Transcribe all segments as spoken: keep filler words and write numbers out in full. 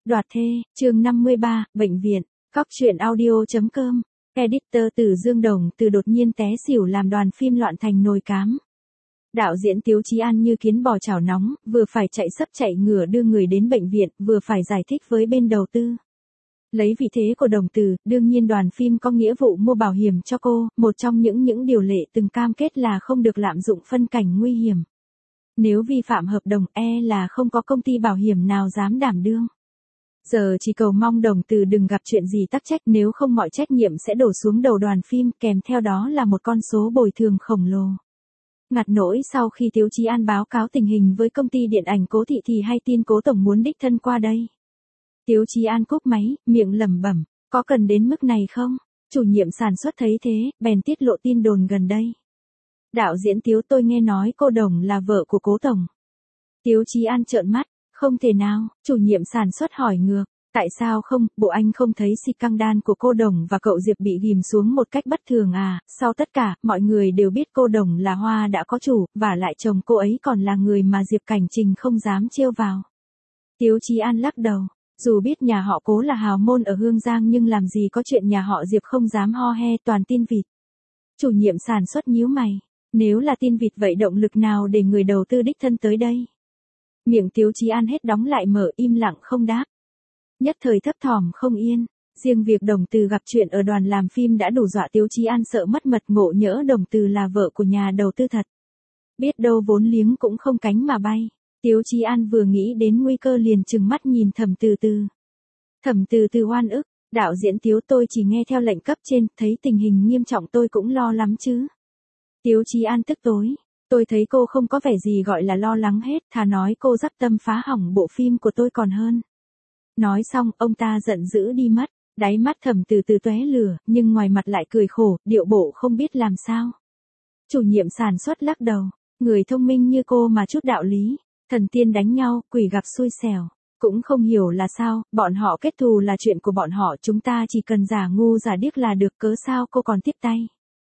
Đoạt thê, chương năm mươi ba, bệnh viện, cóc truyện audio.com, editor Từ Dương Đồng Từ đột nhiên té xỉu làm đoàn phim loạn thành nồi cám. Đạo diễn Tiếu Chí An như kiến bò chảo nóng, vừa phải chạy sấp chạy ngửa đưa người đến bệnh viện, vừa phải giải thích với bên đầu tư. Lấy vị thế của Đồng Từ, đương nhiên đoàn phim có nghĩa vụ mua bảo hiểm cho cô, một trong những những điều lệ từng cam kết là không được lạm dụng phân cảnh nguy hiểm. Nếu vi phạm hợp đồng e là không có công ty bảo hiểm nào dám đảm đương. Giờ chỉ cầu mong Đồng Từ đừng gặp chuyện gì tắc trách, nếu không mọi trách nhiệm sẽ đổ xuống đầu đoàn phim, kèm theo đó là một con số bồi thường khổng lồ. Ngặt nỗi sau khi Tiếu Chí An báo cáo tình hình với công ty điện ảnh Cố Thị thì hay tin Cố Tổng muốn đích thân qua đây. Tiếu Chí An cúp máy, miệng lẩm bẩm, có cần đến mức này không? Chủ nhiệm sản xuất thấy thế, bèn tiết lộ tin đồn gần đây. Đạo diễn Tiếu, tôi nghe nói cô Đồng là vợ của Cố Tổng. Tiếu Chí An trợn mắt, không thể nào. Chủ nhiệm sản xuất hỏi ngược, tại sao không, bộ anh không thấy scandal của cô Đồng và cậu Diệp bị ghim xuống một cách bất thường à? Sau tất cả, mọi người đều biết cô Đồng là hoa đã có chủ, và lại chồng cô ấy còn là người mà Diệp Cảnh Trình không dám trêu vào. Tiếu Chí An lắc đầu, dù biết nhà họ Cố là hào môn ở Hương Giang nhưng làm gì có chuyện nhà họ Diệp không dám ho he toàn tin vịt. Chủ nhiệm sản xuất nhíu mày, nếu là tin vịt vậy động lực nào để người đầu tư đích thân tới đây? Miệng Tiếu Chí An hết đóng lại mở, im lặng không đáp. Nhất thời thấp thỏm không yên, riêng việc Đồng Từ gặp chuyện ở đoàn làm phim đã đủ dọa Tiếu Chí An sợ mất mật, ngộ nhỡ Đồng Từ là vợ của nhà đầu tư thật. Biết đâu vốn liếng cũng không cánh mà bay. Tiếu Chí An vừa nghĩ đến nguy cơ liền trừng mắt nhìn Thẩm Từ Từ. Thẩm Từ Từ oan ức, đạo diễn Tiếu, tôi chỉ nghe theo lệnh cấp trên, thấy tình hình nghiêm trọng tôi cũng lo lắm chứ. Tiếu Chí An tức tối. Tôi thấy cô không có vẻ gì gọi là lo lắng hết, thà nói cô dắp tâm phá hỏng bộ phim của tôi còn hơn. Nói xong, ông ta giận dữ đi mất, đáy mắt Thẩm Từ Từ tóe lửa, nhưng ngoài mặt lại cười khổ, điệu bộ không biết làm sao. Chủ nhiệm sản xuất lắc đầu, người thông minh như cô mà chút đạo lý, thần tiên đánh nhau, quỷ gặp xui xẻo, cũng không hiểu là sao, bọn họ kết thù là chuyện của bọn họ, chúng ta chỉ cần giả ngu giả điếc là được, cớ sao cô còn tiếp tay.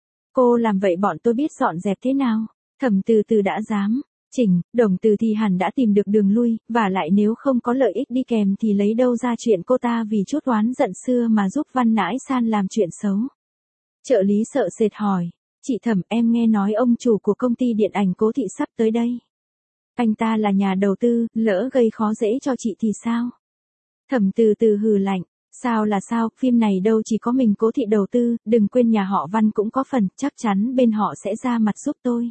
Cô làm vậy bọn tôi biết dọn dẹp thế nào. Thẩm Từ Từ đã dám, chỉnh, Đồng Từ thì hẳn đã tìm được đường lui, và lại nếu không có lợi ích đi kèm thì lấy đâu ra chuyện cô ta vì chút oán giận xưa mà giúp Văn Nãi San làm chuyện xấu. Trợ lý sợ sệt hỏi, chị Thẩm, em nghe nói ông chủ của công ty điện ảnh Cố Thị sắp tới đây. Anh ta là nhà đầu tư, lỡ gây khó dễ cho chị thì sao? Thẩm Từ Từ hừ lạnh, sao là sao, phim này đâu chỉ có mình Cố Thị đầu tư, đừng quên nhà họ Văn cũng có phần, chắc chắn bên họ sẽ ra mặt giúp tôi.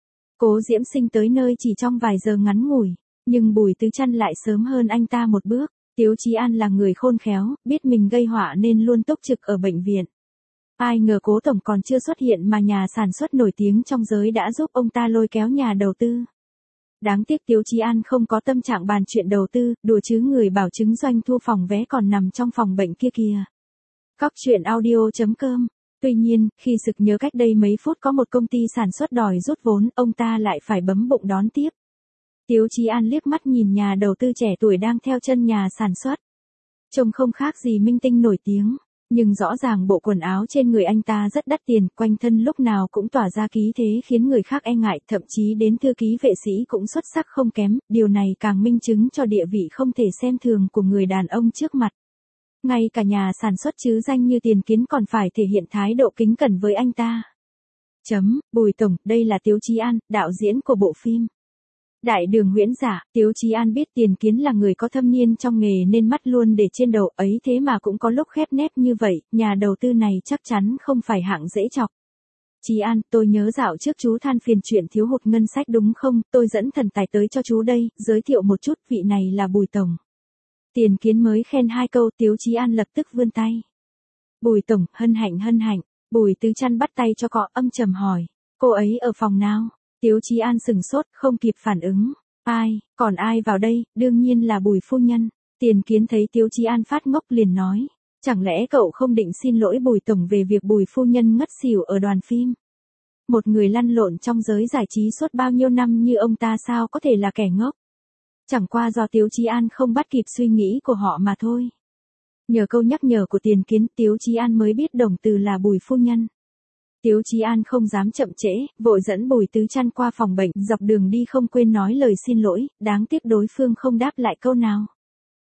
Cố Diễm Sinh tới nơi chỉ trong vài giờ ngắn ngủi, nhưng Bùi Tứ Trăn lại sớm hơn anh ta một bước. Tiếu Chí An là người khôn khéo, biết mình gây họa nên luôn túc trực ở bệnh viện. Ai ngờ Cố Tổng còn chưa xuất hiện mà nhà sản xuất nổi tiếng trong giới đã giúp ông ta lôi kéo nhà đầu tư. Đáng tiếc Tiếu Chí An không có tâm trạng bàn chuyện đầu tư, đùa chứ người bảo chứng doanh thu phòng vé còn nằm trong phòng bệnh kia kìa. Cóc truyện audio.com. Tuy nhiên, khi sực nhớ cách đây mấy phút có một công ty sản xuất đòi rút vốn, ông ta lại phải bấm bụng đón tiếp. Tiếu Chí An liếc mắt nhìn nhà đầu tư trẻ tuổi đang theo chân nhà sản xuất. Trông không khác gì minh tinh nổi tiếng, nhưng rõ ràng bộ quần áo trên người anh ta rất đắt tiền, quanh thân lúc nào cũng tỏa ra khí thế khiến người khác e ngại, thậm chí đến thư ký vệ sĩ cũng xuất sắc không kém, điều này càng minh chứng cho địa vị không thể xem thường của người đàn ông trước mặt. Ngay cả nhà sản xuất chứ danh như Tiền Kiến còn phải thể hiện thái độ kính cẩn với anh ta. Chấm, Bùi Tổng, đây là Tiếu Chí An, đạo diễn của bộ phim Đại Đường Huyễn Giả. Tiếu Chí An biết Tiền Kiến là người có thâm niên trong nghề nên mắt luôn để trên đầu, ấy thế mà cũng có lúc khép nép như vậy, nhà đầu tư này chắc chắn không phải hạng dễ chọc. Chí An, tôi nhớ dạo trước chú than phiền chuyện thiếu hụt ngân sách đúng không, tôi dẫn thần tài tới cho chú đây, giới thiệu một chút, vị này là Bùi Tổng. Tiền Kiến mới khen hai câu, Tiếu Chí An lập tức vươn tay. Bùi Tổng, hân hạnh hân hạnh. Bùi Tứ Trăn bắt tay cho cọ, âm trầm hỏi, cô ấy ở phòng nào? Tiếu Chí An sừng sốt, không kịp phản ứng. Ai, còn ai vào đây, đương nhiên là Bùi phu nhân. Tiền Kiến thấy Tiếu Chí An phát ngốc liền nói, chẳng lẽ cậu không định xin lỗi Bùi Tổng về việc Bùi phu nhân ngất xỉu ở đoàn phim? Một người lăn lộn trong giới giải trí suốt bao nhiêu năm như ông ta sao có thể là kẻ ngốc? Chẳng qua do Tiếu Chí An không bắt kịp suy nghĩ của họ mà thôi. Nhờ câu nhắc nhở của Tiền Kiến, Tiếu Chí An mới biết Đồng Từ là Bùi phu nhân. Tiếu Chí An không dám chậm trễ, vội dẫn Bùi Tứ Trăn qua phòng bệnh, dọc đường đi không quên nói lời xin lỗi, đáng tiếc đối phương không đáp lại câu nào.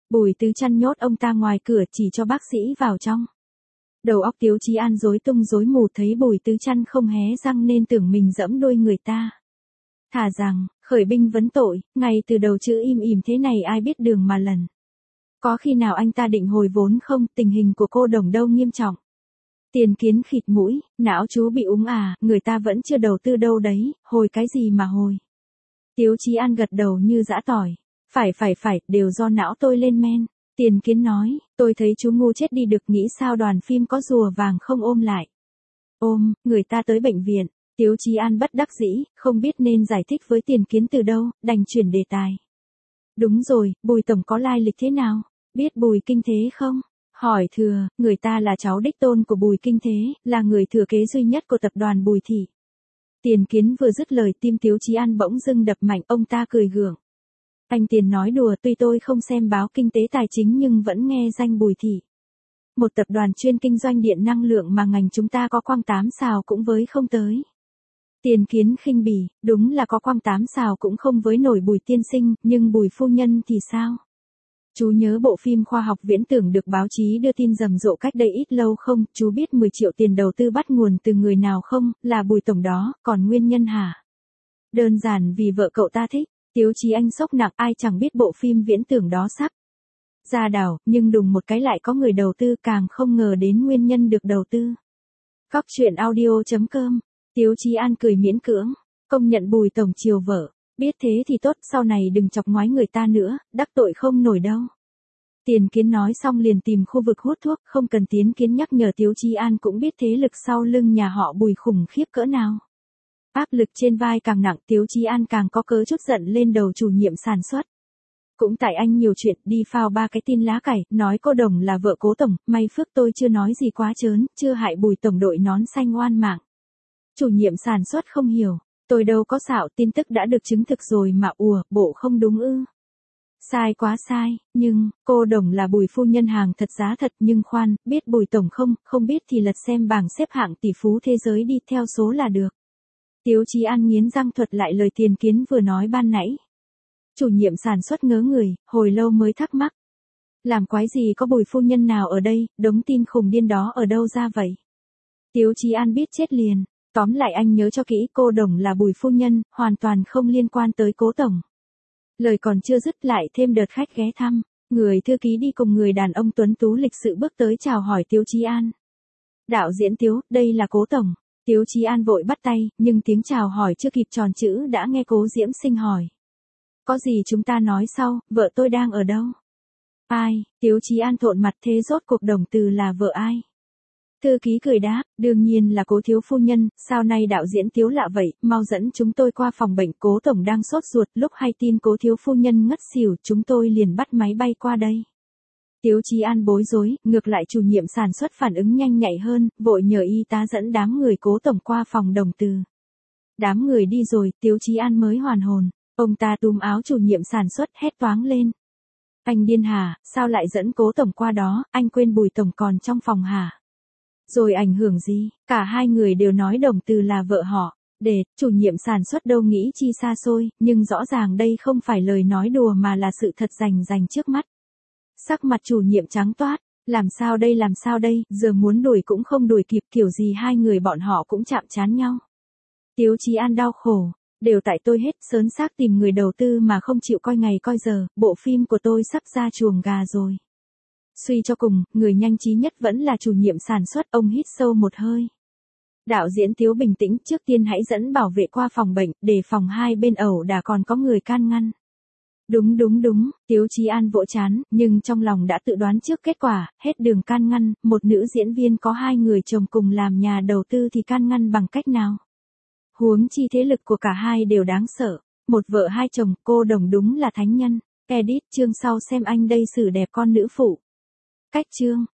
Bùi Tứ Chăn nhốt ông ta ngoài cửa chỉ cho bác sĩ vào trong. Đầu óc Tiếu Chí An rối tung rối mù, thấy Bùi Tứ Chăn không hé răng nên tưởng mình giẫm đuôi người ta. Thà rằng, khởi binh vấn tội, ngay từ đầu chữ im ỉm thế này ai biết đường mà lần. Có khi nào anh ta định hồi vốn không, tình hình của cô Đồng đâu nghiêm trọng. Tiền Kiến khịt mũi, não chú bị úng à, người ta vẫn chưa đầu tư đâu đấy, hồi cái gì mà hồi. Tiếu Chí An gật đầu như giã tỏi. Phải phải phải, đều do não tôi lên men. Tiền Kiến nói, tôi thấy chú ngu chết đi được, nghĩ sao đoàn phim có rùa vàng không ôm lại. Ôm, người ta tới bệnh viện. Tiếu Chí An bất đắc dĩ, không biết nên giải thích với Tiền Kiến từ đâu, đành chuyển đề tài. Đúng rồi, Bùi tổng có lai lịch thế nào? Biết Bùi Kinh Thế không? Hỏi thừa, người ta là cháu đích tôn của Bùi Kinh Thế, là người thừa kế duy nhất của tập đoàn Bùi Thị. Tiền Kiến vừa dứt lời tim Tiếu Chí An bỗng dưng đập mạnh, ông ta cười gượng. Anh Tiền nói đùa, tuy tôi không xem báo kinh tế tài chính nhưng vẫn nghe danh Bùi Thị. Một tập đoàn chuyên kinh doanh điện năng lượng mà ngành chúng ta có quăng tám xào cũng với không tới. Tiền Kiến khinh bỉ, đúng là có quăng tám xào cũng không với nổi Bùi tiên sinh, nhưng Bùi phu nhân thì sao? Chú nhớ bộ phim khoa học viễn tưởng được báo chí đưa tin rầm rộ cách đây ít lâu không? Chú biết mười triệu tiền đầu tư bắt nguồn từ người nào không? Là Bùi tổng đó, còn nguyên nhân hả? Đơn giản vì vợ cậu ta thích. Tiếu Chí Anh sốc nặng, ai chẳng biết bộ phim viễn tưởng đó sắp ra đảo, nhưng đùng một cái lại có người đầu tư, càng không ngờ đến nguyên nhân được đầu tư. Cóc truyện audio chấm com. Tiếu Chí An cười miễn cưỡng, công nhận Bùi tổng chiều vợ, biết thế thì tốt, sau này đừng chọc ngoái người ta nữa, đắc tội không nổi đâu. Tiền Kiến nói xong liền tìm khu vực hút thuốc, không cần Tiền Kiến nhắc nhở Tiếu Chí An cũng biết thế lực sau lưng nhà họ Bùi khủng khiếp cỡ nào. Áp lực trên vai càng nặng, Tiếu Chí An càng có cớ chút giận lên đầu chủ nhiệm sản xuất. Cũng tại anh nhiều chuyện, đi phao ba cái tin lá cải, nói cô Đồng là vợ cố tổng, may phước tôi chưa nói gì quá trớn, chưa hại Bùi tổng đội nón xanh oan mạng. Chủ nhiệm sản xuất không hiểu, tôi đâu có xạo, tin tức đã được chứng thực rồi mà ùa, bộ không đúng ư. Sai quá sai, nhưng, cô Đồng là Bùi phu nhân hàng thật giá thật, nhưng khoan, biết Bùi tổng không, không biết thì lật xem bảng xếp hạng tỷ phú thế giới đi theo số là được. Tiếu Chí An nghiến răng thuật lại lời Tiền Kiến vừa nói ban nãy. Chủ nhiệm sản xuất ngớ người, hồi lâu mới thắc mắc. Làm quái gì có Bùi phu nhân nào ở đây, đống tin khùng điên đó ở đâu ra vậy? Tiếu Chí An biết chết liền, tóm lại anh nhớ cho kỹ, cô Đồng là Bùi phu nhân, hoàn toàn không liên quan tới cố tổng. Lời còn chưa dứt lại thêm đợt khách ghé thăm, người thư ký đi cùng người đàn ông tuấn tú lịch sự bước tới chào hỏi Tiếu Chí An. Đạo diễn Tiếu, đây là cố tổng. Tiếu Chí An vội bắt tay, nhưng tiếng chào hỏi chưa kịp tròn chữ đã nghe Cố Diễm Sinh hỏi. Có gì chúng ta nói sau, vợ tôi đang ở đâu? Ai? Tiếu Chí An thộn mặt, thế rốt cuộc Đồng từ là vợ ai? Thư ký cười đáp, đương nhiên là Cố thiếu phu nhân, sao nay đạo diễn Tiếu lạ vậy, mau dẫn chúng tôi qua phòng bệnh, Cố tổng đang sốt ruột, lúc hay tin Cố thiếu phu nhân ngất xỉu, chúng tôi liền bắt máy bay qua đây. Tiếu Chí An bối rối, ngược lại chủ nhiệm sản xuất phản ứng nhanh nhạy hơn, vội nhờ y tá dẫn đám người Cố tổng qua phòng Đồng từ. Đám người đi rồi, Tiếu Chí An mới hoàn hồn, ông ta túm áo chủ nhiệm sản xuất hét toáng lên. Anh điên hả, sao lại dẫn Cố tổng qua đó, anh quên Bùi tổng còn trong phòng hả? Rồi ảnh hưởng gì, cả hai người đều nói Đồng từ là vợ họ. Để, chủ nhiệm sản xuất đâu nghĩ chi xa xôi, nhưng rõ ràng đây không phải lời nói đùa mà là sự thật rành rành trước mắt. Sắc mặt chủ nhiệm trắng toát, làm sao đây làm sao đây, giờ muốn đuổi cũng không đuổi kịp, kiểu gì hai người bọn họ cũng chạm trán nhau. Tiếu Chí An đau khổ, đều tại tôi hết, sớn xác tìm người đầu tư mà không chịu coi ngày coi giờ, bộ phim của tôi sắp ra chuồng gà rồi. Suy cho cùng, người nhanh trí nhất vẫn là chủ nhiệm sản xuất, ông hít sâu một hơi. Đạo diễn Tiếu bình tĩnh, trước tiên hãy dẫn bảo vệ qua phòng bệnh, để phòng hai bên ẩu đả còn có người can ngăn. Đúng đúng đúng, Tiếu Chí An vỗ chán, nhưng trong lòng đã tự đoán trước kết quả, hết đường can ngăn, một nữ diễn viên có hai người chồng cùng làm nhà đầu tư thì can ngăn bằng cách nào? Huống chi thế lực của cả hai đều đáng sợ, một vợ hai chồng, cô Đồng đúng là thánh nhân. Edit chương sau xem anh đây xử đẹp con nữ phụ. Cách chương.